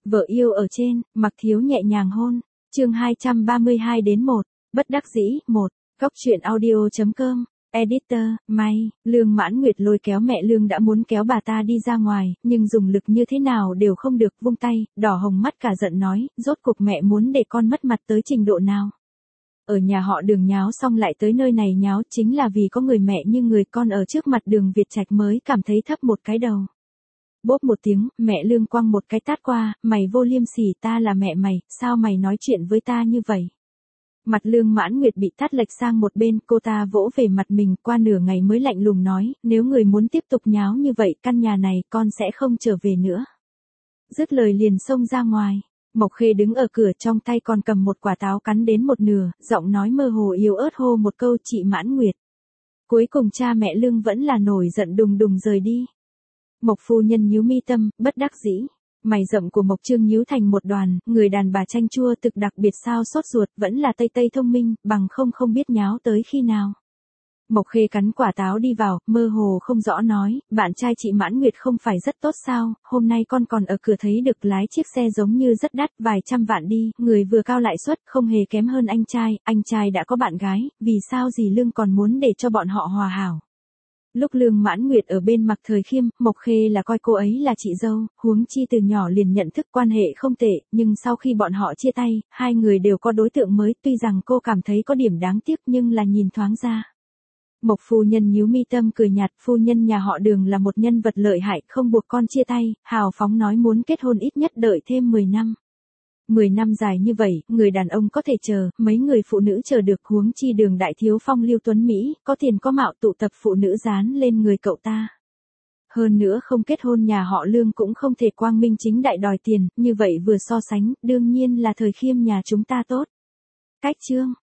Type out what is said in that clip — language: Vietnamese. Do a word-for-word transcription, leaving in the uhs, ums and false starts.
Vợ yêu ở trên, Mặc Thiếu nhẹ nhàng hôn. Chương hai trăm ba mươi hai đến một. Bất đắc dĩ, một. Góc truyện audio chấm com. Editor, May, Lương Mãn Nguyệt lôi kéo mẹ Lương đã muốn kéo bà ta đi ra ngoài, nhưng dùng lực như thế nào đều không được, vung tay, đỏ hồng mắt cả giận nói, rốt cuộc mẹ muốn để con mất mặt tới trình độ nào. Ở nhà họ Đường nháo xong lại tới nơi này nháo, chính là vì có người mẹ như người con ở trước mặt Đường Việt Trạch mới cảm thấy thấp một cái đầu. Bốp một tiếng, mẹ Lương quăng một cái tát qua, mày vô liêm sỉ, ta là mẹ mày, sao mày nói chuyện với ta như vậy? Mặt Lương Mãn Nguyệt bị tát lệch sang một bên, cô ta vỗ về mặt mình, qua nửa ngày mới lạnh lùng nói, nếu người muốn tiếp tục nháo như vậy, căn nhà này con sẽ không trở về nữa. Dứt lời liền xông ra ngoài. Mộc Khê đứng ở cửa, trong tay còn cầm một quả táo cắn đến một nửa, giọng nói mơ hồ yếu ớt hô một câu, chị Mãn Nguyệt. Cuối cùng cha mẹ Lương vẫn là nổi giận đùng đùng rời đi. Mộc phu nhân nhíu mi tâm, bất đắc dĩ. Mày rậm của Mộc Trương nhíu thành một đoàn, người đàn bà chanh chua thực đặc biệt sao sốt ruột, vẫn là Tây Tây thông minh, bằng không không biết nháo tới khi nào. Mộc Khê cắn quả táo đi vào, mơ hồ không rõ nói, bạn trai chị Mãn Nguyệt không phải rất tốt sao, hôm nay con còn ở cửa thấy được lái chiếc xe giống như rất đắt, vài trăm vạn đi, người vừa cao lãi suất, không hề kém hơn anh trai, anh trai đã có bạn gái, vì sao dì Lương còn muốn để cho bọn họ hòa hảo. Lúc Lương Mãn Nguyệt ở bên Mạc Thời Khiêm, Mộc Khê là coi cô ấy là chị dâu, huống chi từ nhỏ liền nhận thức quan hệ không tệ, nhưng sau khi bọn họ chia tay, hai người đều có đối tượng mới, tuy rằng cô cảm thấy có điểm đáng tiếc nhưng là nhìn thoáng ra. Mộc phu nhân nhíu mi tâm cười nhạt, phu nhân nhà họ Đường là một nhân vật lợi hại, không buộc con chia tay, hào phóng nói muốn kết hôn ít nhất đợi thêm mười năm. mười năm dài như vậy, người đàn ông có thể chờ, mấy người phụ nữ chờ được, huống chi Đường đại thiếu phong lưu tuấn Mỹ, có tiền có mạo, tụ tập phụ nữ dán lên người cậu ta. Hơn nữa không kết hôn nhà họ Lương cũng không thể quang minh chính đại đòi tiền, như vậy vừa so sánh, đương nhiên là Thời Khiêm nhà chúng ta tốt. Cách chương.